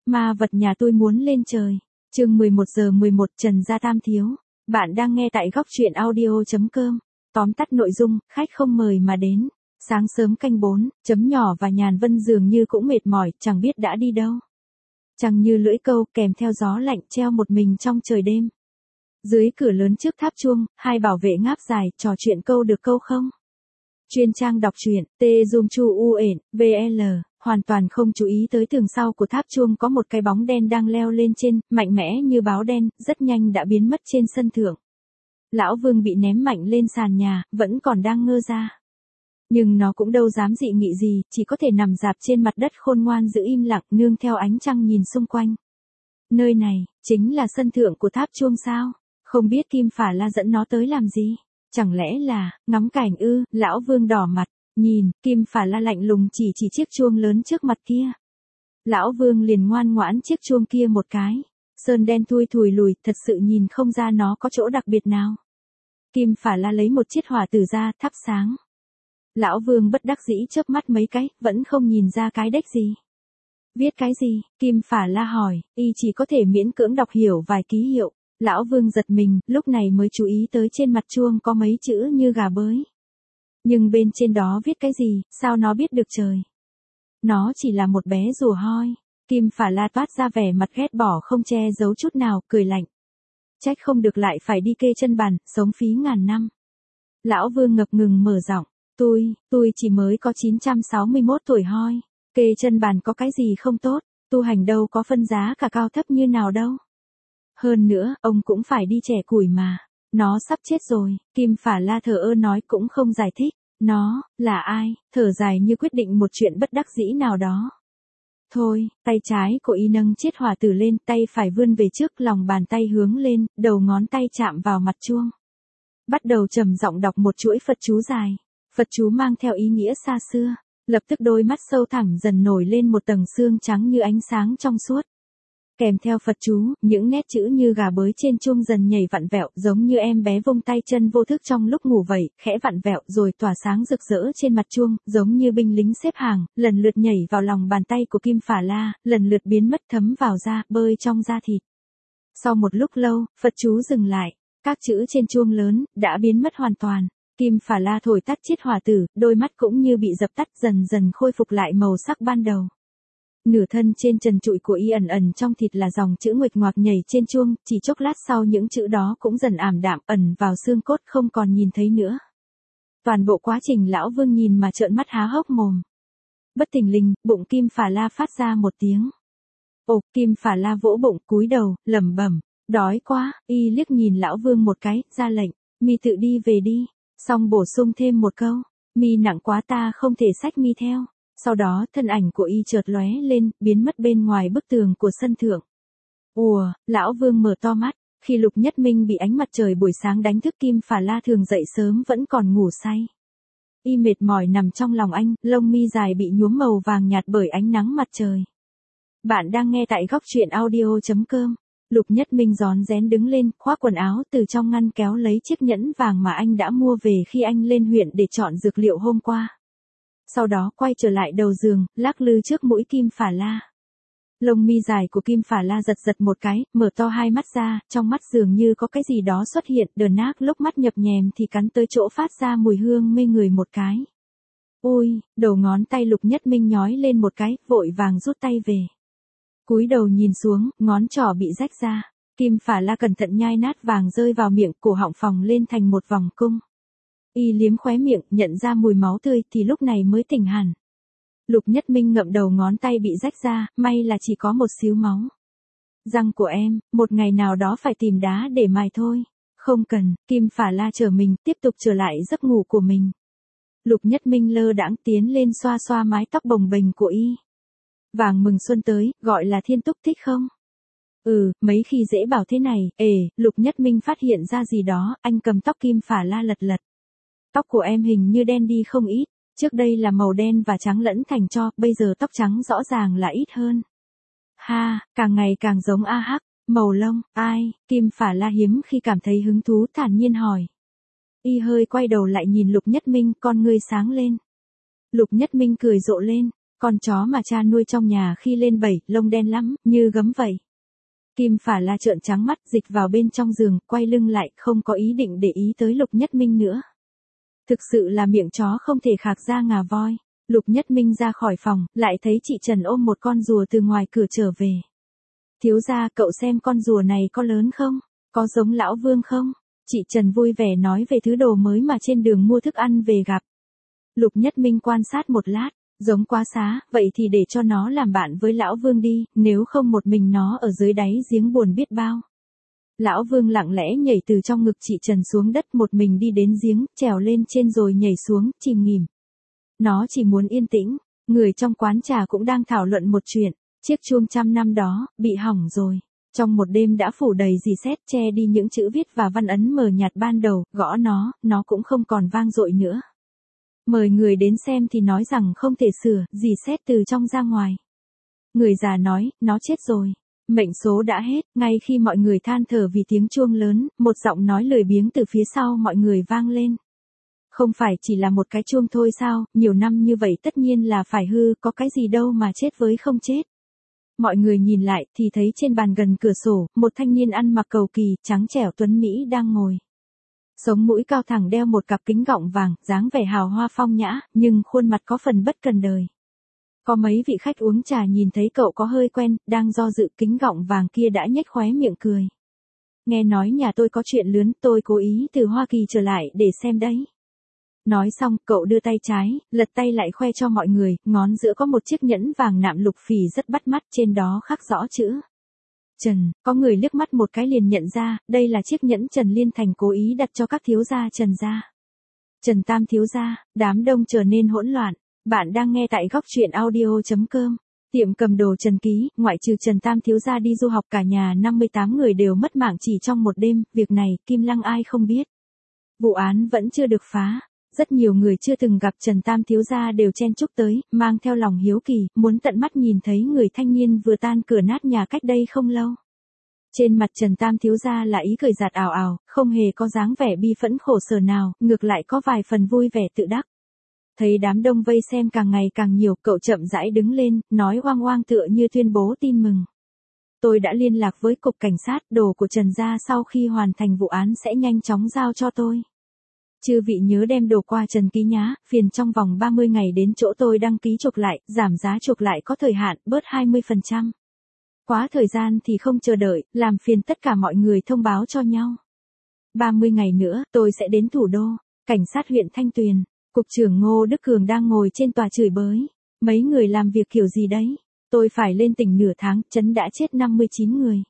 Ma vật nhà tôi muốn lên trời. Chương 11:11 Trần Gia Tam Thiếu. Bạn đang nghe tại góc truyện audio.com. Tóm tắt nội dung, khách không mời mà đến. Sáng sớm canh 4, Chấm Nhỏ và Nhàn Vân dường như cũng mệt mỏi, chẳng biết đã đi đâu. Chẳng như lưỡi câu kèm theo gió lạnh treo một mình trong trời đêm. Dưới cửa lớn trước tháp chuông, hai bảo vệ ngáp dài, trò chuyện câu được câu không. Chuyên trang đọc truyện, Zoom Chu Uển, VL, hoàn toàn không chú ý tới tường sau của tháp chuông có một cái bóng đen đang leo lên trên, mạnh mẽ như báo đen, rất nhanh đã biến mất trên sân thượng. Lão Vương bị ném mạnh lên sàn nhà, vẫn còn đang ngơ ra. Nhưng nó cũng đâu dám dị nghị gì, chỉ có thể nằm rạp trên mặt đất khôn ngoan giữ im lặng nương theo ánh trăng nhìn xung quanh. Nơi này, chính là sân thượng của tháp chuông sao? Không biết Kim Phả La dẫn nó tới làm gì? Chẳng lẽ là, ngắm cảnh ư? Lão Vương đỏ mặt, nhìn, Kim Phả La lạnh lùng chỉ chiếc chuông lớn trước mặt kia. Lão Vương liền ngoan ngoãn chiếc chuông kia một cái. Sơn đen thui thùi lùi, thật sự nhìn không ra nó có chỗ đặc biệt nào. Kim Phả La lấy một chiếc hỏa tử ra, thắp sáng. Lão Vương bất đắc dĩ chớp mắt mấy cái, vẫn không nhìn ra cái đếch gì. Viết cái gì? Kim Phả La hỏi, y chỉ có thể miễn cưỡng đọc hiểu vài ký hiệu. Lão Vương giật mình, lúc này mới chú ý tới trên mặt chuông có mấy chữ như gà bới. Nhưng bên trên đó viết cái gì, sao nó biết được trời? Nó chỉ là một bé rùa hoi. Kim Phả La toát ra vẻ mặt ghét bỏ không che giấu chút nào, cười lạnh. Trách không được lại phải đi kê chân bàn, sống phí ngàn năm. Lão Vương ngập ngừng mở giọng, tôi chỉ mới có 961 tuổi hoi. Kê chân bàn có cái gì không tốt, tu hành đâu có phân giá cả cao thấp như nào đâu. Hơn nữa, ông cũng phải đi chẻ củi mà. Nó sắp chết rồi, Kim Phả La thờ ơ nói cũng không giải thích. Nó, là ai, thở dài như quyết định một chuyện bất đắc dĩ nào đó. Thôi, tay trái của y nâng chiếc hỏa tử lên, tay phải vươn về trước, lòng bàn tay hướng lên, đầu ngón tay chạm vào mặt chuông. Bắt đầu trầm giọng đọc một chuỗi Phật chú dài. Phật chú mang theo ý nghĩa xa xưa. Lập tức đôi mắt sâu thẳm dần nổi lên một tầng xương trắng như ánh sáng trong suốt. Kèm theo Phật chú, những nét chữ như gà bới trên chuông dần nhảy vặn vẹo, giống như em bé vung tay chân vô thức trong lúc ngủ vậy, khẽ vặn vẹo rồi tỏa sáng rực rỡ trên mặt chuông, giống như binh lính xếp hàng, lần lượt nhảy vào lòng bàn tay của Kim Phả La, lần lượt biến mất thấm vào da, bơi trong da thịt. Sau một lúc lâu, Phật chú dừng lại, các chữ trên chuông lớn đã biến mất hoàn toàn. Kim Phả La thổi tắt chiếc hỏa tử, đôi mắt cũng như bị dập tắt, dần dần khôi phục lại màu sắc ban đầu. Nửa thân trên trần trụi của y ẩn ẩn trong thịt là dòng chữ nguệch ngoạc nhảy trên chuông, chỉ chốc lát sau những chữ đó cũng dần ảm đạm ẩn vào xương cốt không còn nhìn thấy nữa. Toàn bộ quá trình Lão Vương nhìn mà trợn mắt há hốc mồm. Bất thình lình, bụng Kim Phả La phát ra một tiếng. Ồ, Kim Phả La vỗ bụng, cúi đầu, lẩm bẩm, đói quá, y liếc nhìn Lão Vương một cái, ra lệnh, mi tự đi về đi, xong bổ sung thêm một câu, mi nặng quá ta không thể xách mi theo. Sau đó, thân ảnh của y chợt lóe lên, biến mất bên ngoài bức tường của sân thượng. Ùa, Lão Vương mở to mắt, khi Lục Nhất Minh bị ánh mặt trời buổi sáng đánh thức Kim Phả La thường dậy sớm vẫn còn ngủ say. Y mệt mỏi nằm trong lòng anh, lông mi dài bị nhuốm màu vàng nhạt bởi ánh nắng mặt trời. Bạn đang nghe tại góc truyện audio.com. Lục Nhất Minh rón rén đứng lên, khoác quần áo từ trong ngăn kéo lấy chiếc nhẫn vàng mà anh đã mua về khi anh lên huyện để chọn dược liệu hôm qua. Sau đó quay trở lại đầu giường, lắc lư trước mũi Kim Phả La. Lông mi dài của Kim Phả La giật giật một cái, mở to hai mắt ra, trong mắt dường như có cái gì đó xuất hiện, đờ nác lúc mắt nhập nhèm thì cắn tới chỗ phát ra mùi hương mê người một cái. Ôi, đầu ngón tay Lục Nhất Minh nhói lên một cái, vội vàng rút tay về. Cúi đầu nhìn xuống, ngón trỏ bị rách ra. Kim Phả La cẩn thận nhai nát vàng rơi vào miệng, cổ họng phồng lên thành một vòng cung. Y liếm khóe miệng, nhận ra mùi máu tươi thì lúc này mới tỉnh hẳn. Lục Nhất Minh ngậm đầu ngón tay bị rách ra, may là chỉ có một xíu máu. Răng của em, một ngày nào đó phải tìm đá để mài thôi. Không cần, Kim Phả La trở mình, tiếp tục trở lại giấc ngủ của mình. Lục Nhất Minh lơ đãng tiến lên xoa xoa mái tóc bồng bềnh của y. Vàng mừng xuân tới, gọi là thiên túc thích không? Mấy khi dễ bảo thế này, Lục Nhất Minh phát hiện ra gì đó, anh cầm tóc Kim Phả La lật lật. Tóc của em hình như đen đi không ít, trước đây là màu đen và trắng lẫn thành tro, bây giờ tóc trắng rõ ràng là ít hơn. Ha, càng ngày càng giống A Hắc, màu lông, ai, Kim Phả La hiếm khi cảm thấy hứng thú thản nhiên hỏi. Y hơi quay đầu lại nhìn Lục Nhất Minh, con ngươi sáng lên. Lục Nhất Minh cười rộ lên, Con chó mà cha nuôi trong nhà khi lên 7, lông đen lắm, như gấm vậy. Kim Phả La trợn trắng mắt, dịch vào bên trong giường, quay lưng lại, không có ý định để ý tới Lục Nhất Minh nữa. Thực sự là miệng chó không thể khạc ra ngà voi. Lục Nhất Minh ra khỏi phòng, lại thấy chị Trần ôm một con rùa từ ngoài cửa trở về. Thiếu gia, cậu xem con rùa này có lớn không? Có giống lão Vương không? Chị Trần vui vẻ nói về thứ đồ mới mà trên đường mua thức ăn về gặp. Lục Nhất Minh quan sát một lát, giống quá xá, vậy thì để cho nó làm bạn với lão Vương đi, nếu không một mình nó ở dưới đáy giếng buồn biết bao. Lão Vương lặng lẽ nhảy từ trong ngực chị Trần xuống đất, một mình đi đến giếng, trèo lên trên rồi nhảy xuống, chìm nghỉm. Nó chỉ muốn yên tĩnh. Người trong quán trà cũng đang thảo luận một chuyện. Chiếc chuông trăm năm đó, bị hỏng rồi. Trong một đêm đã phủ đầy rỉ sét, che đi những chữ viết và văn ấn mờ nhạt ban đầu, gõ nó cũng không còn vang dội nữa. Mời người đến xem thì nói rằng không thể sửa, rỉ sét từ trong ra ngoài. Người già nói, nó chết rồi. Mệnh số đã hết. Ngay khi mọi người than thở vì tiếng chuông lớn, một giọng nói lười biếng từ phía sau mọi người vang lên. Không phải chỉ là một cái chuông thôi sao, nhiều năm như vậy tất nhiên là phải hư, có cái gì đâu mà chết với không chết. Mọi người nhìn lại thì thấy trên bàn gần cửa sổ, một thanh niên ăn mặc cầu kỳ, trắng trẻo tuấn Mỹ đang ngồi. Sống mũi cao thẳng, đeo một cặp kính gọng vàng, dáng vẻ hào hoa phong nhã, nhưng khuôn mặt có phần bất cần đời. Có mấy vị khách uống trà nhìn thấy cậu có hơi quen, đang do dự, kính gọng vàng kia đã nhếch khóe miệng cười. Nghe nói nhà tôi có chuyện lớn, tôi cố ý từ Hoa Kỳ trở lại để xem đấy. Nói xong, cậu đưa tay trái, lật tay lại khoe cho mọi người, ngón giữa có một chiếc nhẫn vàng nạm lục phỉ rất bắt mắt, trên đó khắc rõ chữ Trần. Có người liếc mắt một cái liền nhận ra, đây là chiếc nhẫn Trần Liên Thành cố ý đặt cho các thiếu gia Trần gia. Trần Tam thiếu gia, đám đông trở nên hỗn loạn. Bạn đang nghe tại góc truyện audio.com. Tiệm cầm đồ Trần Ký, ngoại trừ Trần Tam thiếu gia đi du học, cả nhà 58 người đều mất mạng chỉ trong một đêm, việc này Kim Lăng ai không biết. Vụ án vẫn chưa được phá. Rất nhiều người chưa từng gặp Trần Tam thiếu gia đều chen chúc tới, mang theo lòng hiếu kỳ, muốn tận mắt nhìn thấy người thanh niên vừa tan cửa nát nhà cách đây không lâu. Trên mặt Trần Tam thiếu gia là ý cười giạt ảo ảo, không hề có dáng vẻ bi phẫn khổ sở nào, ngược lại có vài phần vui vẻ tự đắc. Thấy đám đông vây xem càng ngày càng nhiều, cậu chậm rãi đứng lên, nói oang oang tựa như tuyên bố tin mừng. Tôi đã liên lạc với cục cảnh sát, đồ của Trần gia sau khi hoàn thành vụ án sẽ nhanh chóng giao cho tôi. Chư vị nhớ đem đồ qua Trần Ký nhá, phiền trong vòng 30 ngày đến chỗ tôi đăng ký chuộc lại, giảm giá chuộc lại có thời hạn, bớt 20%. Quá thời gian thì không chờ đợi, làm phiền tất cả mọi người thông báo cho nhau. 30 ngày nữa, tôi sẽ đến thủ đô. Cảnh sát huyện Thanh Tuyền, cục trưởng Ngô Đức Cường đang ngồi trên tòa chửi bới. Mấy người làm việc kiểu gì đấy? Tôi phải lên tỉnh nửa tháng, trấn đã chết 59 người.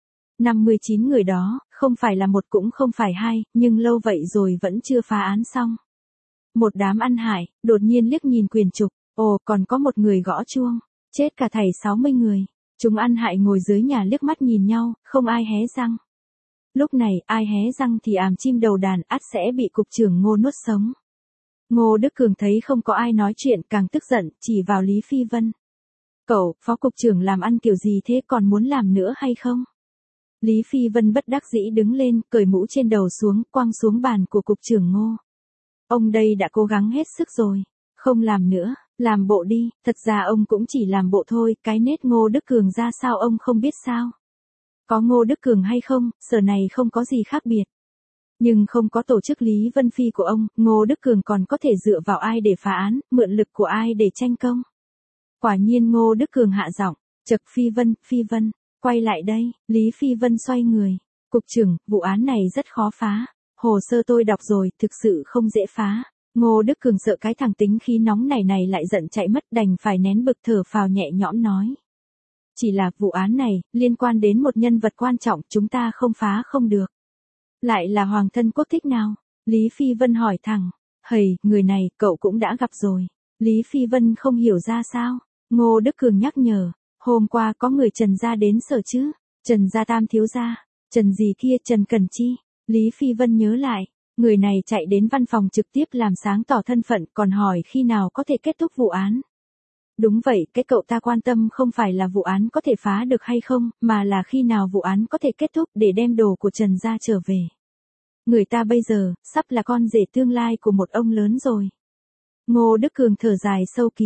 59 người đó, không phải là một cũng không phải hai, nhưng lâu vậy rồi vẫn chưa phá án xong. Một đám ăn hại, đột nhiên liếc nhìn quyền trục, ồ còn có một người gõ chuông, chết cả thảy 60 người. Chúng ăn hại ngồi dưới nhà liếc mắt nhìn nhau, không ai hé răng. Lúc này, ai hé răng thì àm chim đầu đàn, ắt sẽ bị cục trưởng Ngô nuốt sống. Ngô Đức Cường thấy không có ai nói chuyện, càng tức giận, chỉ vào Lý Phi Vân. Cậu, phó cục trưởng làm ăn kiểu gì thế, còn muốn làm nữa hay không? Lý Phi Vân bất đắc dĩ đứng lên, cởi mũ trên đầu xuống, quăng xuống bàn của cục trưởng Ngô. Ông đây đã cố gắng hết sức rồi, không làm nữa, làm bộ đi, thật ra ông cũng chỉ làm bộ thôi, cái nết Ngô Đức Cường ra sao ông không biết sao? Có Ngô Đức Cường hay không, sở này không có gì khác biệt. Nhưng không có tổ chức Lý Vân Phi của ông, Ngô Đức Cường còn có thể dựa vào ai để phá án, mượn lực của ai để tranh công. Quả nhiên Ngô Đức Cường hạ giọng, chậc Phi Vân, quay lại đây, Lý Phi Vân xoay người. Cục trưởng, vụ án này rất khó phá. Hồ sơ tôi đọc rồi, thực sự không dễ phá. Ngô Đức Cường sợ cái thằng tính khí nóng này lại giận chạy mất, đành phải nén bực thở phào nhẹ nhõm nói. Chỉ là vụ án này, liên quan đến một nhân vật quan trọng, chúng ta không phá không được. Lại là hoàng thân quốc thích nào? Lý Phi Vân hỏi thẳng. Hầy, người này, cậu cũng đã gặp rồi. Lý Phi Vân không hiểu ra sao. Ngô Đức Cường nhắc nhở. Hôm qua có người Trần gia đến sở chứ? Trần gia Tam thiếu gia. Trần gì kia, Trần Cần Chi. Lý Phi Vân nhớ lại. Người này chạy đến văn phòng trực tiếp làm sáng tỏ thân phận, còn hỏi khi nào có thể kết thúc vụ án. Đúng vậy, cái cậu ta quan tâm không phải là vụ án có thể phá được hay không, mà là khi nào vụ án có thể kết thúc để đem đồ của Trần gia trở về. Người ta bây giờ, sắp là con rể tương lai của một ông lớn rồi. Ngô Đức Cường thở dài sâu kín.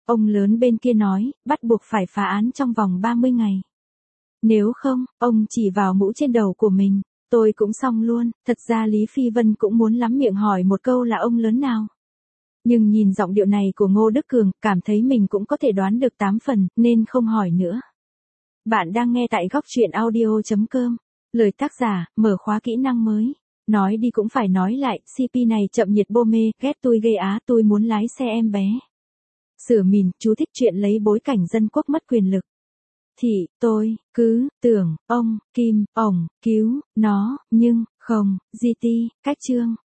Ông lớn bên kia nói, bắt buộc phải phá án trong vòng 30 ngày. Nếu không, ông chỉ vào mũ trên đầu của mình, tôi cũng xong luôn. Thật ra Lý Phi Vân cũng muốn lắm miệng hỏi một câu là ông lớn nào. Nhưng nhìn giọng điệu này của Ngô Đức Cường, cảm thấy mình cũng có thể đoán được 8 phần, nên không hỏi nữa. Bạn đang nghe tại góc truyện audio.com. Lời tác giả, mở khóa kỹ năng mới. Nói đi cũng phải nói lại, CP này chậm nhiệt bô mê, ghét tôi ghê á, tôi muốn lái xe em bé. Sửa mìn, chú thích chuyện lấy bối cảnh dân quốc mất quyền lực. Thì, tôi, cứ, tưởng, ông, Kim, ổng, cứu, nó, nhưng, không, GT, cách chương.